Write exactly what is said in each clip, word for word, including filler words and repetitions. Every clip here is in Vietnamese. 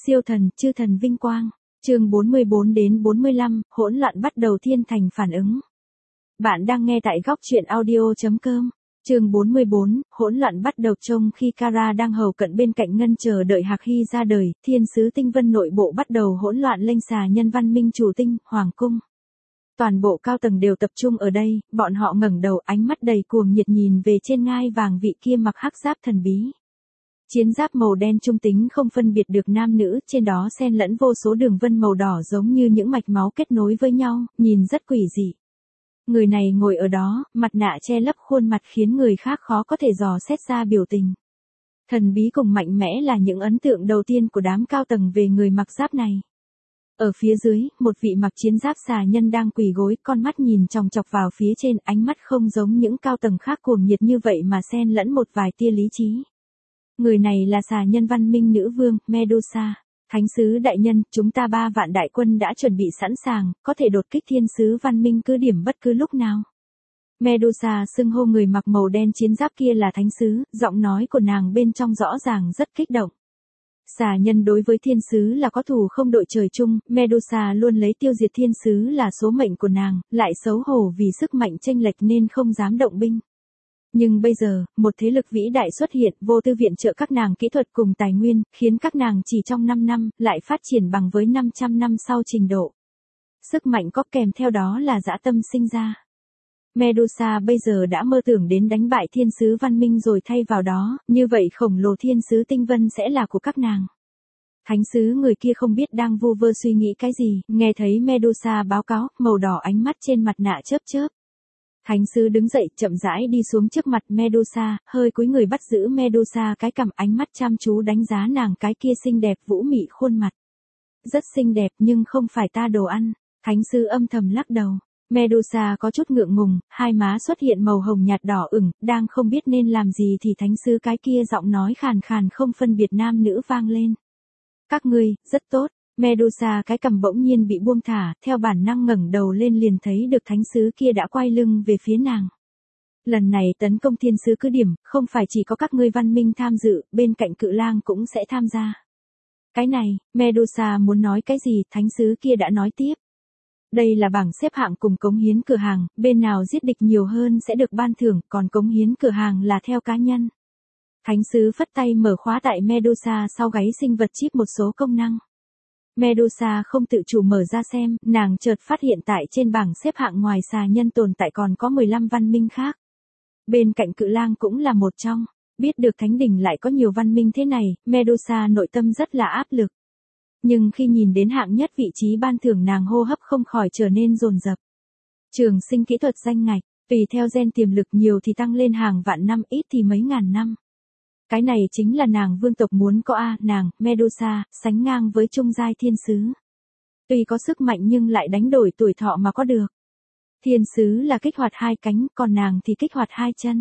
Siêu thần, chư thần vinh quang. Chương bốn mươi bốn đến bốn mươi lăm, hỗn loạn bắt đầu thiên thành phản ứng. Bạn đang nghe tại góc truyện audio chấm com. Chương bốn mươi bốn, hỗn loạn bắt đầu. Trông khi Kara đang hầu cận bên cạnh Ngân chờ đợi Hạc Hy ra đời, thiên sứ tinh vân nội bộ bắt đầu hỗn loạn lênh xà nhân văn minh chủ tinh, hoàng cung. Toàn bộ cao tầng đều tập trung ở đây, bọn họ ngẩng đầu ánh mắt đầy cuồng nhiệt nhìn về trên ngai vàng vị kia mặc hắc giáp thần bí. Chiến giáp màu đen trung tính không phân biệt được nam nữ, trên đó xen lẫn vô số đường vân màu đỏ giống như những mạch máu kết nối với nhau, nhìn rất quỷ dị. Người này ngồi ở đó, mặt nạ che lấp khuôn mặt khiến người khác khó có thể dò xét ra biểu tình. Thần bí cùng mạnh mẽ là những ấn tượng đầu tiên của đám cao tầng về người mặc giáp này. Ở phía dưới, một vị mặc chiến giáp xà nhân đang quỳ gối, con mắt nhìn chòng chọc vào phía trên, ánh mắt không giống những cao tầng khác cuồng nhiệt như vậy mà xen lẫn một vài tia lý trí. Người này là xà nhân văn minh nữ vương, Medusa. Thánh sứ đại nhân, chúng ta ba vạn đại quân đã chuẩn bị sẵn sàng, có thể đột kích thiên sứ văn minh cứ điểm bất cứ lúc nào. Medusa xưng hô người mặc màu đen chiến giáp kia là thánh sứ, giọng nói của nàng bên trong rõ ràng rất kích động. Xà nhân đối với thiên sứ là có thù không đội trời chung, Medusa luôn lấy tiêu diệt thiên sứ là số mệnh của nàng, lại xấu hổ vì sức mạnh chênh lệch nên không dám động binh. Nhưng bây giờ, một thế lực vĩ đại xuất hiện, vô tư viện trợ các nàng kỹ thuật cùng tài nguyên, khiến các nàng chỉ trong năm năm, lại phát triển bằng với năm trăm năm sau trình độ. Sức mạnh có kèm theo đó là dã tâm sinh ra. Medusa bây giờ đã mơ tưởng đến đánh bại thiên sứ văn minh rồi thay vào đó, như vậy khổng lồ thiên sứ tinh vân sẽ là của các nàng. Thánh sứ người kia không biết đang vu vơ suy nghĩ cái gì, nghe thấy Medusa báo cáo, màu đỏ ánh mắt trên mặt nạ chớp chớp. Thánh sứ đứng dậy, chậm rãi đi xuống trước mặt Medusa, hơi cúi người bắt giữ Medusa cái cằm, ánh mắt chăm chú đánh giá nàng cái kia xinh đẹp vũ mị khuôn mặt. Rất xinh đẹp nhưng không phải ta đồ ăn. Thánh sứ âm thầm lắc đầu. Medusa có chút ngượng ngùng, hai má xuất hiện màu hồng nhạt đỏ ửng, đang không biết nên làm gì thì thánh sứ cái kia giọng nói khàn khàn không phân biệt nam nữ vang lên. Các ngươi, rất tốt. Medusa cái cằm bỗng nhiên bị buông thả, theo bản năng ngẩng đầu lên liền thấy được thánh sứ kia đã quay lưng về phía nàng. Lần này tấn công thiên sứ cứ điểm, không phải chỉ có các ngươi văn minh tham dự, bên cạnh cự lang cũng sẽ tham gia. Cái này, Medusa muốn nói cái gì, thánh sứ kia đã nói tiếp. Đây là bảng xếp hạng cùng cống hiến cửa hàng, bên nào giết địch nhiều hơn sẽ được ban thưởng, còn cống hiến cửa hàng là theo cá nhân. Thánh sứ phất tay mở khóa tại Medusa sau gáy sinh vật chip một số công năng. Medusa không tự chủ mở ra xem, nàng chợt phát hiện tại trên bảng xếp hạng ngoài xà nhân tồn tại còn có mười lăm văn minh khác. Bên cạnh cự lang cũng là một trong, biết được thánh đỉnh lại có nhiều văn minh thế này, Medusa nội tâm rất là áp lực. Nhưng khi nhìn đến hạng nhất vị trí ban thưởng nàng hô hấp không khỏi trở nên dồn dập. Trường sinh kỹ thuật danh ngạch, tùy theo gen tiềm lực nhiều thì tăng lên hàng vạn năm, ít thì mấy ngàn năm. Cái này chính là nàng vương tộc muốn có a, nàng, Medusa, sánh ngang với trung giai thiên sứ. Tuy có sức mạnh nhưng lại đánh đổi tuổi thọ mà có được. Thiên sứ là kích hoạt hai cánh, còn nàng thì kích hoạt hai chân.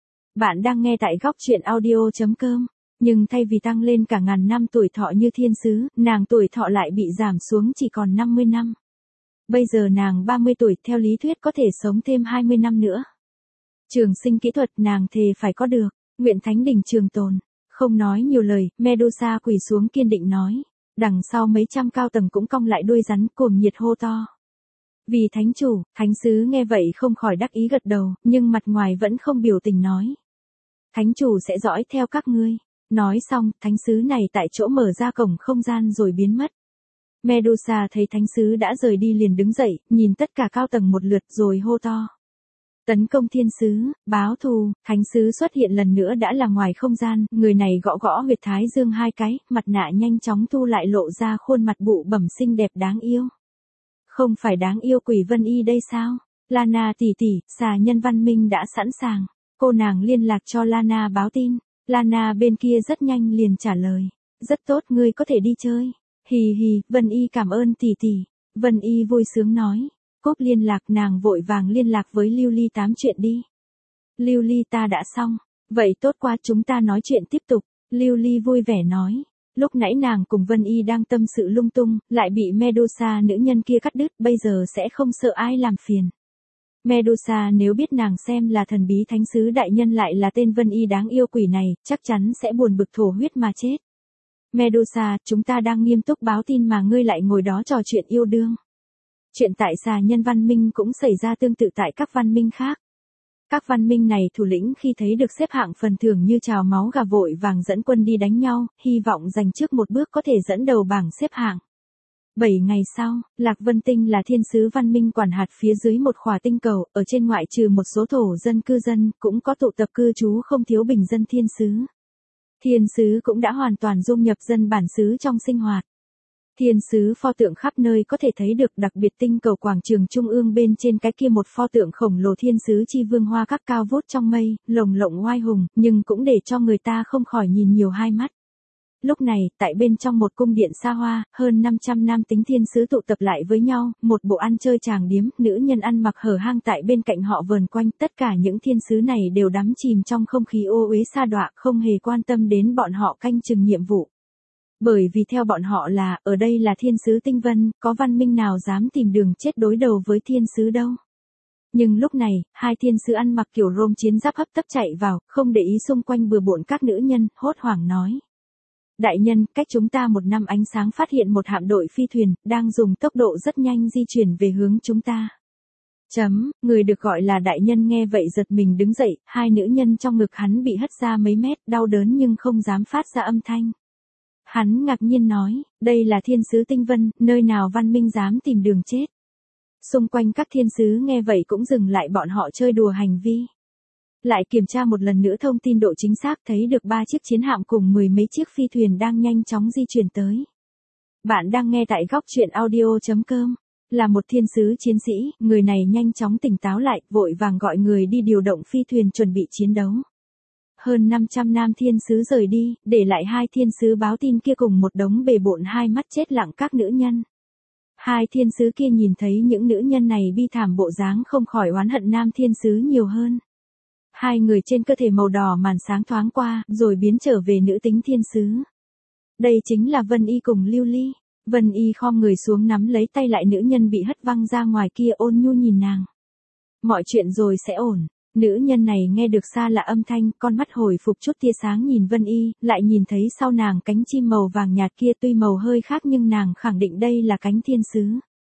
Bạn đang nghe tại góc truyện audio chấm com, nhưng thay vì tăng lên cả ngàn năm tuổi thọ như thiên sứ, nàng tuổi thọ lại bị giảm xuống chỉ còn năm mươi năm. Bây giờ nàng ba mươi tuổi, theo lý thuyết có thể sống thêm hai mươi năm nữa. Trường sinh kỹ thuật nàng thề phải có được. Nguyện thánh đỉnh trường tồn. Không nói nhiều lời, Medusa quỳ xuống kiên định nói. Đằng sau mấy trăm cao tầng cũng cong lại đuôi rắn cuồng nhiệt hô to. Vì thánh chủ, thánh sứ nghe vậy không khỏi đắc ý gật đầu, nhưng mặt ngoài vẫn không biểu tình nói. Thánh chủ sẽ dõi theo các ngươi. Nói xong, thánh sứ này tại chỗ mở ra cổng không gian rồi biến mất. Medusa thấy thánh sứ đã rời đi liền đứng dậy, nhìn tất cả cao tầng một lượt rồi hô to. Tấn công thiên sứ, báo thù, thánh sứ xuất hiện lần nữa đã là ngoài không gian, người này gõ gõ huyệt thái dương hai cái, mặt nạ nhanh chóng thu lại lộ ra khuôn mặt bụ bẩm xinh đẹp đáng yêu. Không phải đáng yêu quỷ Vân Y đây sao? Lana tỷ tỷ, xà nhân văn minh đã sẵn sàng. Cô nàng liên lạc cho Lana báo tin. Lana bên kia rất nhanh liền trả lời. Rất tốt, ngươi có thể đi chơi. Hì hì, Vân Y cảm ơn tỷ tỷ. Vân Y vui sướng nói. Cúp liên lạc, nàng vội vàng liên lạc với Lưu Ly tám chuyện đi. Lưu Ly ta đã xong. Vậy tốt quá, chúng ta nói chuyện tiếp tục. Lưu Ly vui vẻ nói. Lúc nãy nàng cùng Vân Y đang tâm sự lung tung, lại bị Medusa nữ nhân kia cắt đứt, bây giờ sẽ không sợ ai làm phiền. Medusa nếu biết nàng xem là thần bí thánh sứ đại nhân lại là tên Vân Y đáng yêu quỷ này, chắc chắn sẽ buồn bực thổ huyết mà chết. Medusa, chúng ta đang nghiêm túc báo tin mà ngươi lại ngồi đó trò chuyện yêu đương. Chuyện tại xà nhân văn minh cũng xảy ra tương tự tại các văn minh khác. Các văn minh này thủ lĩnh khi thấy được xếp hạng phần thưởng như trào máu gà vội vàng dẫn quân đi đánh nhau, hy vọng giành trước một bước có thể dẫn đầu bảng xếp hạng. Bảy ngày sau, Lạc Vân Tinh là thiên sứ văn minh quản hạt phía dưới một khỏa tinh cầu, ở trên ngoại trừ một số thổ dân cư dân, cũng có tụ tập cư trú không thiếu bình dân thiên sứ. Thiên sứ cũng đã hoàn toàn dung nhập dân bản xứ trong sinh hoạt. Thiên sứ pho tượng khắp nơi có thể thấy được, đặc biệt tinh cầu quảng trường trung ương bên trên cái kia một pho tượng khổng lồ thiên sứ chi vương hoa các cao vút trong mây, lồng lộng oai hùng, nhưng cũng để cho người ta không khỏi nhìn nhiều hai mắt. Lúc này, tại bên trong một cung điện xa hoa, hơn năm trăm nam tính thiên sứ tụ tập lại với nhau, một bộ ăn chơi tràng điếm, nữ nhân ăn mặc hở hang tại bên cạnh họ vờn quanh, tất cả những thiên sứ này đều đắm chìm trong không khí ô uế sa đọa, không hề quan tâm đến bọn họ canh chừng nhiệm vụ. Bởi vì theo bọn họ là, ở đây là thiên sứ tinh vân, có văn minh nào dám tìm đường chết đối đầu với thiên sứ đâu. Nhưng lúc này, hai thiên sứ ăn mặc kiểu rôm chiến giáp hấp tấp chạy vào, không để ý xung quanh bừa bộn các nữ nhân, hốt hoảng nói. Đại nhân, cách chúng ta một năm ánh sáng phát hiện một hạm đội phi thuyền, đang dùng tốc độ rất nhanh di chuyển về hướng chúng ta. Chấm, người được gọi là đại nhân nghe vậy giật mình đứng dậy, hai nữ nhân trong ngực hắn bị hất ra mấy mét, đau đớn nhưng không dám phát ra âm thanh. Hắn ngạc nhiên nói, đây là thiên sứ tinh vân, nơi nào văn minh dám tìm đường chết. Xung quanh các thiên sứ nghe vậy cũng dừng lại bọn họ chơi đùa hành vi. Lại kiểm tra một lần nữa thông tin độ chính xác, thấy được ba chiếc chiến hạm cùng mười mấy chiếc phi thuyền đang nhanh chóng di chuyển tới. Bạn đang nghe tại góc truyện audio chấm com. Là một thiên sứ chiến sĩ, người này nhanh chóng tỉnh táo lại, vội vàng gọi người đi điều động phi thuyền chuẩn bị chiến đấu. Hơn năm trăm nam thiên sứ rời đi, để lại hai thiên sứ báo tin kia cùng một đống bề bộn hai mắt chết lặng các nữ nhân. Hai thiên sứ kia nhìn thấy những nữ nhân này bi thảm bộ dáng không khỏi oán hận nam thiên sứ nhiều hơn. Hai người trên cơ thể màu đỏ màn sáng thoáng qua, rồi biến trở về nữ tính thiên sứ. Đây chính là Vân Y cùng Lưu Ly. Vân Y khom người xuống nắm lấy tay lại nữ nhân bị hất văng ra ngoài kia, ôn nhu nhìn nàng. Mọi chuyện rồi sẽ ổn. Nữ nhân này nghe được xa lạ âm thanh, con mắt hồi phục chút tia sáng nhìn Vân Y, lại nhìn thấy sau nàng cánh chim màu vàng nhạt kia, tuy màu hơi khác nhưng nàng khẳng định đây là cánh thiên sứ.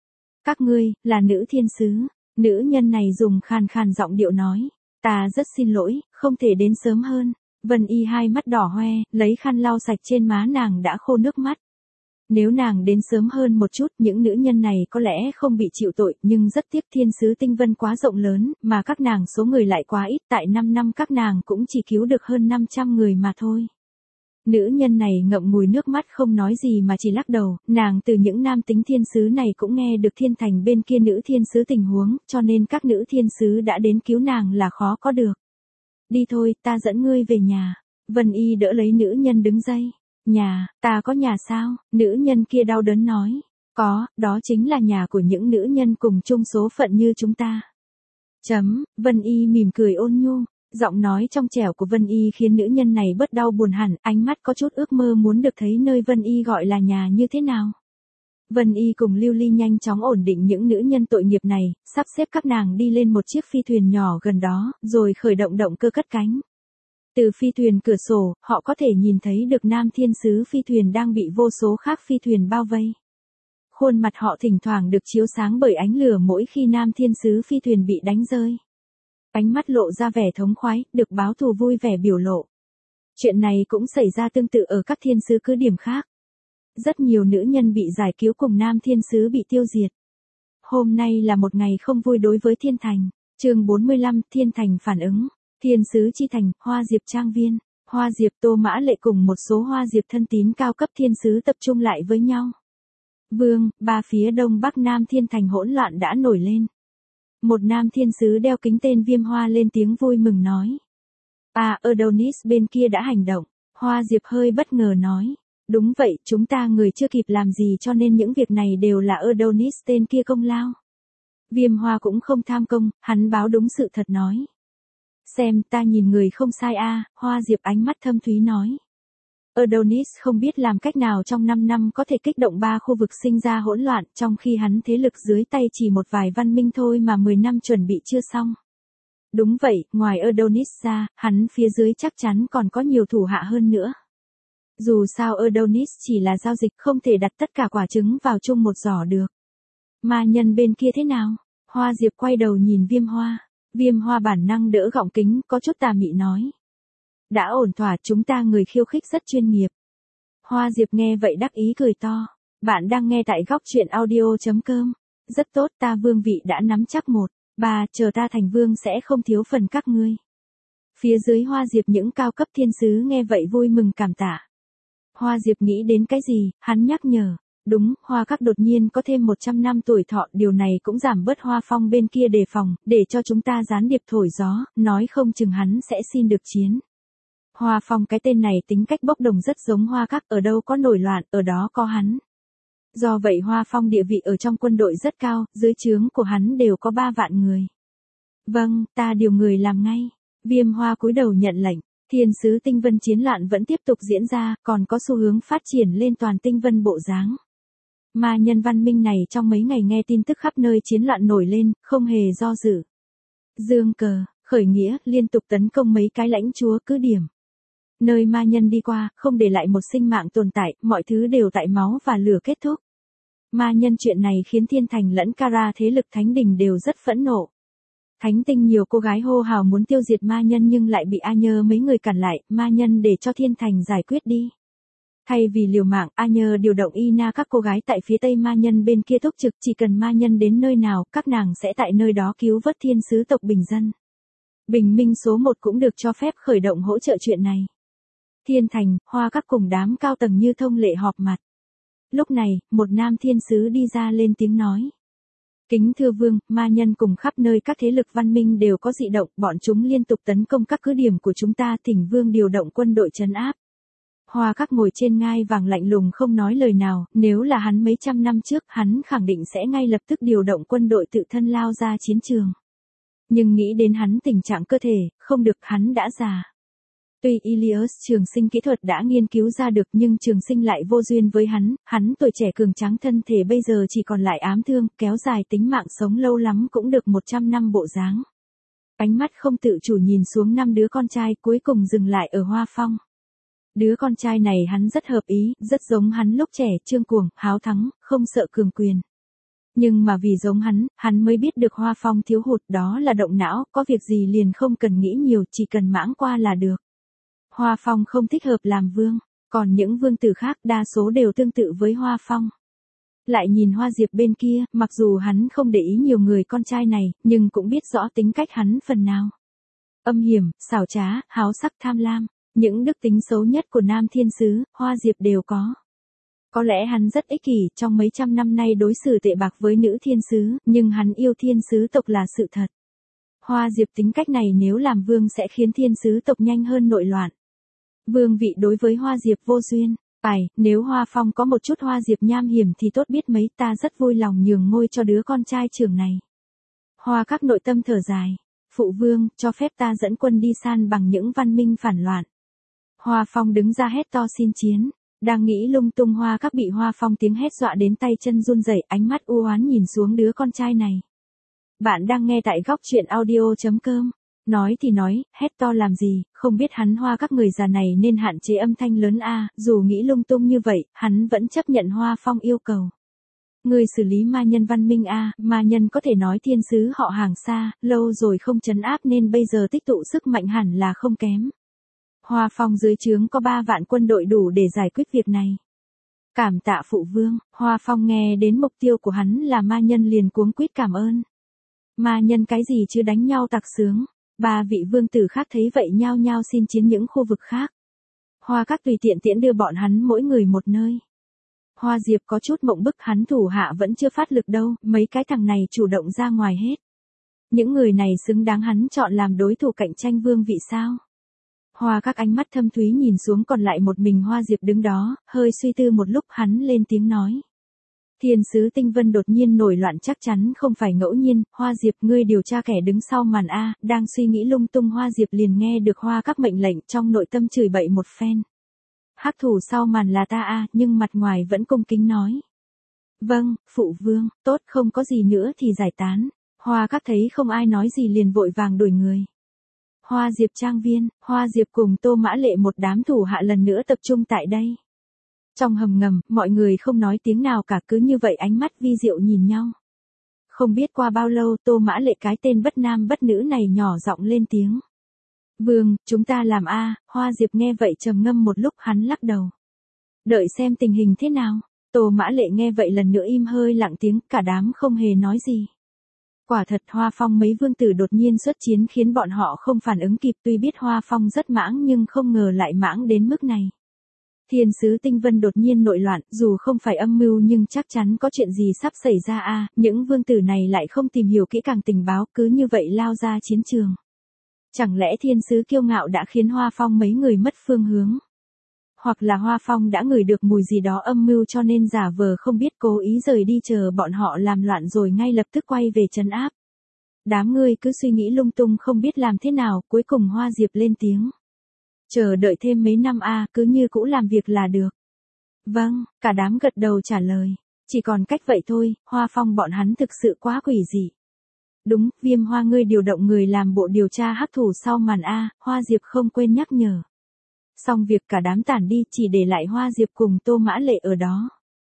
Các ngươi, là nữ thiên sứ. Nữ nhân này dùng khàn khàn giọng điệu nói. Ta rất xin lỗi, không thể đến sớm hơn. Vân Y hai mắt đỏ hoe, lấy khăn lau sạch trên má nàng đã khô nước mắt. Nếu nàng đến sớm hơn một chút, những nữ nhân này có lẽ không bị chịu tội, nhưng rất tiếc thiên sứ tinh vân quá rộng lớn, mà các nàng số người lại quá ít, tại năm năm các nàng cũng chỉ cứu được hơn năm trăm người mà thôi. Nữ nhân này ngậm ngùi nước mắt không nói gì mà chỉ lắc đầu, nàng từ những nam tính thiên sứ này cũng nghe được thiên thành bên kia nữ thiên sứ tình huống, cho nên các nữ thiên sứ đã đến cứu nàng là khó có được. Đi thôi, ta dẫn ngươi về nhà. Vân Y đỡ lấy nữ nhân đứng dậy. Nhà, ta có nhà sao? Nữ nhân kia đau đớn nói. Có, đó chính là nhà của những nữ nhân cùng chung số phận như chúng ta. Chấm, Vân Y mỉm cười ôn nhu. Giọng nói trong trẻo của Vân Y khiến nữ nhân này bớt đau buồn hẳn, ánh mắt có chút ước mơ muốn được thấy nơi Vân Y gọi là nhà như thế nào. Vân Y cùng Lưu Ly nhanh chóng ổn định những nữ nhân tội nghiệp này, sắp xếp các nàng đi lên một chiếc phi thuyền nhỏ gần đó, rồi khởi động động cơ cất cánh. Từ phi thuyền cửa sổ, họ có thể nhìn thấy được nam thiên sứ phi thuyền đang bị vô số khác phi thuyền bao vây. Khuôn mặt họ thỉnh thoảng được chiếu sáng bởi ánh lửa mỗi khi nam thiên sứ phi thuyền bị đánh rơi. Ánh mắt lộ ra vẻ thống khoái, được báo thù vui vẻ biểu lộ. Chuyện này cũng xảy ra tương tự ở các thiên sứ cứ điểm khác. Rất nhiều nữ nhân bị giải cứu cùng nam thiên sứ bị tiêu diệt. Hôm nay là một ngày không vui đối với thiên thành. Chương bốn mươi lăm, thiên thành phản ứng. Thiên sứ chi thành, Hoa Diệp trang viên. Hoa Diệp Tô Mã Lệ cùng một số Hoa Diệp thân tín cao cấp thiên sứ tập trung lại với nhau. Vương, ba phía đông bắc nam thiên thành hỗn loạn đã nổi lên. Một nam thiên sứ đeo kính tên Viêm Hoa lên tiếng vui mừng nói. À, Adonis bên kia đã hành động. Hoa Diệp hơi bất ngờ nói. Đúng vậy, chúng ta người chưa kịp làm gì cho nên những việc này đều là Adonis tên kia công lao. Viêm Hoa cũng không tham công, hắn báo đúng sự thật nói. Xem, ta nhìn người không sai a, à, Hoa Diệp ánh mắt thâm thúy nói. Adonis không biết làm cách nào trong năm năm có thể kích động ba khu vực sinh ra hỗn loạn, trong khi hắn thế lực dưới tay chỉ một vài văn minh thôi mà mười năm chuẩn bị chưa xong. Đúng vậy, ngoài Adonis ra, hắn phía dưới chắc chắn còn có nhiều thủ hạ hơn nữa. Dù sao Adonis chỉ là giao dịch, không thể đặt tất cả quả trứng vào chung một giỏ được. Ma nhân bên kia thế nào? Hoa Diệp quay đầu nhìn Viêm Hoa. Viêm Hoa bản năng đỡ gọng kính, có chút tà mị nói. Đã ổn thỏa, chúng ta người khiêu khích rất chuyên nghiệp. Hoa Diệp nghe vậy đắc ý cười to. Bạn đang nghe tại góc truyện audio.com. Rất tốt, ta vương vị đã nắm chắc một, ba, chờ ta thành vương sẽ không thiếu phần các ngươi. Phía dưới Hoa Diệp những cao cấp thiên sứ nghe vậy vui mừng cảm tạ. Hoa Diệp nghĩ đến cái gì, hắn nhắc nhở. Đúng, Hoa Các đột nhiên có thêm một trăm năm tuổi thọ, điều này cũng giảm bớt Hoa Phong bên kia đề phòng, để cho chúng ta gián điệp thổi gió, nói không chừng hắn sẽ xin được chiến. Hoa Phong cái tên này tính cách bốc đồng rất giống Hoa Các, ở đâu có nổi loạn, ở đó có hắn. Do vậy Hoa Phong địa vị ở trong quân đội rất cao, dưới trướng của hắn đều có ba vạn người. Vâng, ta điều người làm ngay. Viêm Hoa cúi đầu nhận lệnh. Thiên sứ tinh vân chiến loạn vẫn tiếp tục diễn ra, còn có xu hướng phát triển lên toàn tinh vân bộ dáng. Ma nhân văn minh này trong mấy ngày nghe tin tức khắp nơi chiến loạn nổi lên, không hề do dự. Dương cờ, khởi nghĩa, liên tục tấn công mấy cái lãnh chúa cứ điểm. Nơi ma nhân đi qua, không để lại một sinh mạng tồn tại, mọi thứ đều tại máu và lửa kết thúc. Ma nhân chuyện này khiến thiên thành lẫn Kara thế lực thánh đình đều rất phẫn nộ. Thánh tinh nhiều cô gái hô hào muốn tiêu diệt ma nhân nhưng lại bị A Nhơ mấy người cản lại, ma nhân để cho thiên thành giải quyết đi. Thay vì liều mạng, A Nhơ điều động Ina các cô gái tại phía tây ma nhân bên kia túc trực, chỉ cần ma nhân đến nơi nào, các nàng sẽ tại nơi đó cứu vớt thiên sứ tộc bình dân. Bình minh số một cũng được cho phép khởi động hỗ trợ chuyện này. Thiên thành, Hoa Các cùng đám cao tầng như thông lệ họp mặt. Lúc này, một nam thiên sứ đi ra lên tiếng nói. Kính thưa vương, ma nhân cùng khắp nơi các thế lực văn minh đều có dị động, bọn chúng liên tục tấn công các cứ điểm của chúng ta, thỉnh vương điều động quân đội trấn áp. Hoa Các ngồi trên ngai vàng lạnh lùng không nói lời nào, nếu là hắn mấy trăm năm trước, hắn khẳng định sẽ ngay lập tức điều động quân đội tự thân lao ra chiến trường. Nhưng nghĩ đến hắn tình trạng cơ thể, không được, hắn đã già. Tuy Ilias trường sinh kỹ thuật đã nghiên cứu ra được nhưng trường sinh lại vô duyên với hắn, hắn tuổi trẻ cường tráng thân thể bây giờ chỉ còn lại ám thương, kéo dài tính mạng sống lâu lắm cũng được một trăm năm bộ dáng. Ánh mắt không tự chủ nhìn xuống năm đứa con trai cuối cùng dừng lại ở Hoa Phong. Đứa con trai này hắn rất hợp ý, rất giống hắn lúc trẻ, trương cuồng, háo thắng, không sợ cường quyền. Nhưng mà vì giống hắn, hắn mới biết được Hoa Phong thiếu hụt, đó là động não, có việc gì liền không cần nghĩ nhiều, chỉ cần mãng qua là được. Hoa Phong không thích hợp làm vương, còn những vương tử khác đa số đều tương tự với Hoa Phong. Lại nhìn Hoa Diệp bên kia, mặc dù hắn không để ý nhiều người con trai này, nhưng cũng biết rõ tính cách hắn phần nào. Âm hiểm, xảo trá, háo sắc, tham lam, những đức tính xấu nhất của nam thiên sứ, Hoa Diệp đều có. Có lẽ hắn rất ích kỷ, trong mấy trăm năm nay đối xử tệ bạc với nữ thiên sứ, nhưng hắn yêu thiên sứ tộc là sự thật. Hoa Diệp tính cách này nếu làm vương sẽ khiến thiên sứ tộc nhanh hơn nội loạn. Vương vị đối với Hoa Diệp vô duyên. Phải, nếu Hoa Phong có một chút Hoa Diệp nham hiểm thì tốt biết mấy, ta rất vui lòng nhường ngôi cho đứa con trai trưởng này. Hoa Các nội tâm thở dài. Phụ vương, cho phép ta dẫn quân đi san bằng những văn minh phản loạn. Hoa Phong đứng ra hét to xin chiến. Đang nghĩ lung tung, Hoa Các bị Hoa Phong tiếng hét dọa đến tay chân run rẩy, ánh mắt u oán nhìn xuống đứa con trai này. Bạn đang nghe tại góc truyện audio.com. Nói thì nói, hét to làm gì, không biết hắn Hoa Các người già này nên hạn chế âm thanh lớn a, dù nghĩ lung tung như vậy, hắn vẫn chấp nhận Hoa Phong yêu cầu. Người xử lý ma nhân văn minh a, ma nhân có thể nói thiên sứ họ hàng xa, lâu rồi không trấn áp nên bây giờ tích tụ sức mạnh hẳn là không kém. Hoa Phong dưới trướng có ba vạn quân đội đủ để giải quyết việc này. Cảm tạ phụ vương, Hoa Phong nghe đến mục tiêu của hắn là ma nhân liền cuống quýt cảm ơn. Ma nhân cái gì chứ đánh nhau tặc sướng. Ba vị vương tử khác thấy vậy nhao nhao xin chiến những khu vực khác. Hoa Các tùy tiện tiễn đưa bọn hắn mỗi người một nơi. Hoa Diệp có chút mộng bức, hắn thủ hạ vẫn chưa phát lực đâu, mấy cái thằng này chủ động ra ngoài hết. Những người này xứng đáng hắn chọn làm đối thủ cạnh tranh vương vị sao? Hoa Các ánh mắt thâm thúy nhìn xuống còn lại một mình Hoa Diệp đứng đó, hơi suy tư một lúc hắn lên tiếng nói. Thiên sứ tinh vân đột nhiên nổi loạn chắc chắn không phải ngẫu nhiên, Hoa Diệp ngươi điều tra kẻ đứng sau màn A, đang suy nghĩ lung tung Hoa Diệp liền nghe được Hoa Các mệnh lệnh trong nội tâm chửi bậy một phen. Hắc thủ sau màn là ta A, nhưng mặt ngoài vẫn cung kính nói. Vâng, phụ vương, tốt không có gì nữa thì giải tán. Hoa Các thấy không ai nói gì liền vội vàng đuổi người. Hoa Diệp trang viên, Hoa Diệp cùng Tô Mã Lệ một đám thủ hạ lần nữa tập trung tại đây. Trong hầm ngầm, mọi người không nói tiếng nào cả, cứ như vậy ánh mắt vi diệu nhìn nhau. Không biết qua bao lâu Tô Mã Lệ cái tên bất nam bất nữ này nhỏ giọng lên tiếng. Vương, chúng ta làm a. Hoa Diệp nghe vậy trầm ngâm một lúc, hắn lắc đầu. Đợi xem tình hình thế nào. Tô Mã Lệ nghe vậy lần nữa im hơi lặng tiếng, cả đám không hề nói gì. Quả thật Hoa Phong mấy vương tử đột nhiên xuất chiến khiến bọn họ không phản ứng kịp, tuy biết Hoa Phong rất mãng nhưng không ngờ lại mãng đến mức này. Thiên sứ Tinh Vân đột nhiên nội loạn, dù không phải âm mưu nhưng chắc chắn có chuyện gì sắp xảy ra a. Những vương tử này lại không tìm hiểu kỹ càng tình báo, cứ như vậy lao ra chiến trường. Chẳng lẽ thiên sứ kiêu ngạo đã khiến Hoa Phong mấy người mất phương hướng? Hoặc là Hoa Phong đã ngửi được mùi gì đó âm mưu cho nên giả vờ không biết, cố ý rời đi chờ bọn họ làm loạn rồi ngay lập tức quay về trấn áp. Đám ngươi cứ suy nghĩ lung tung không biết làm thế nào, cuối cùng Hoa Diệp lên tiếng. Chờ đợi thêm mấy năm a, cứ như cũ làm việc là được. Vâng, cả đám gật đầu trả lời. Chỉ còn cách vậy thôi, Hoa Phong bọn hắn thực sự quá quỷ dị. Đúng, Viêm Hoa ngươi điều động người làm bộ điều tra hắc thủ sau màn a, Hoa Diệp không quên nhắc nhở. Xong việc cả đám tản đi, chỉ để lại Hoa Diệp cùng Tô Mã Lệ ở đó.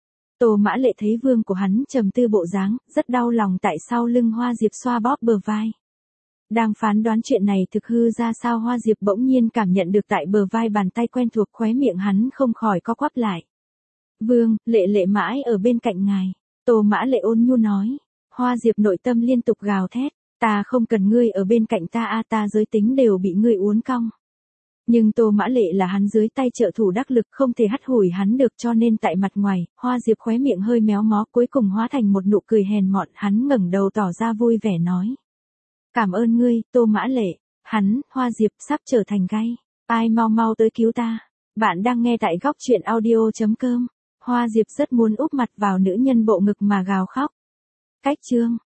Tô Mã Lệ thấy vương của hắn trầm tư bộ dáng, rất đau lòng tại sao lưng Hoa Diệp xoa bóp bờ vai. Đang phán đoán chuyện này thực hư ra sao, Hoa Diệp bỗng nhiên cảm nhận được tại bờ vai bàn tay quen thuộc, khóe miệng hắn không khỏi co quắp lại. Vương, Lệ Lệ mãi ở bên cạnh ngài. Tô Mã Lệ ôn nhu nói. Hoa Diệp nội tâm liên tục gào thét. Ta không cần ngươi ở bên cạnh ta a, ta giới tính đều bị ngươi uốn cong. Nhưng Tô Mã Lệ là hắn dưới tay trợ thủ đắc lực, không thể hắt hủi hắn được, cho nên tại mặt ngoài, Hoa Diệp khóe miệng hơi méo mó, cuối cùng hóa thành một nụ cười hèn mọn, hắn ngẩng đầu tỏ ra vui vẻ nói. Cảm ơn ngươi, Tô Mã Lệ. Hắn, Hoa Diệp, sắp trở thành gay. Ai mau mau tới cứu ta. Bạn đang nghe tại góc truyện audio chấm com. Hoa Diệp rất muốn úp mặt vào nữ nhân bộ ngực mà gào khóc. Cách chương.